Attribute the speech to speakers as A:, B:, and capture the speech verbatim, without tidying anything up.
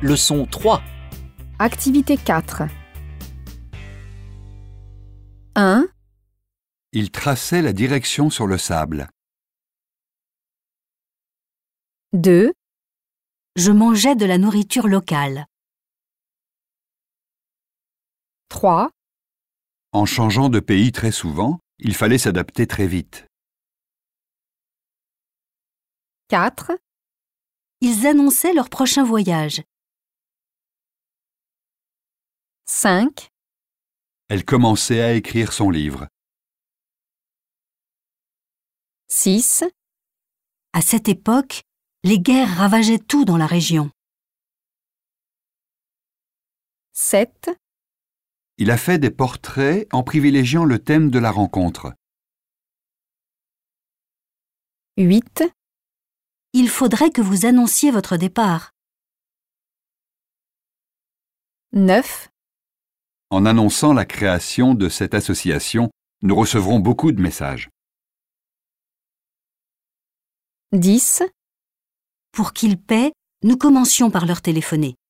A: Leçon trois.
B: Activité quatre. un.
C: Il traçait la direction sur le sable.
B: deux.
D: Je mangeais de la nourriture locale.
B: trois.
C: En changeant de pays très souvent, il fallait s'adapter très vite.
B: quatre.
D: Ils annonçaient leur prochain voyage.
B: cinq.
C: Elle commençait à écrire son livre.
B: six.
D: À cette époque, les guerres ravageaient tout dans la région.
B: sept.
C: Il a fait des portraits en privilégiant le thème de la rencontre.
B: huit.
D: Il faudrait que vous annonciez votre départ.
B: neuf.
C: En annonçant la création de cette association, nous recevrons beaucoup de messages.
B: dix.
D: Pour qu'ils paient, nous commencions par leur téléphoner.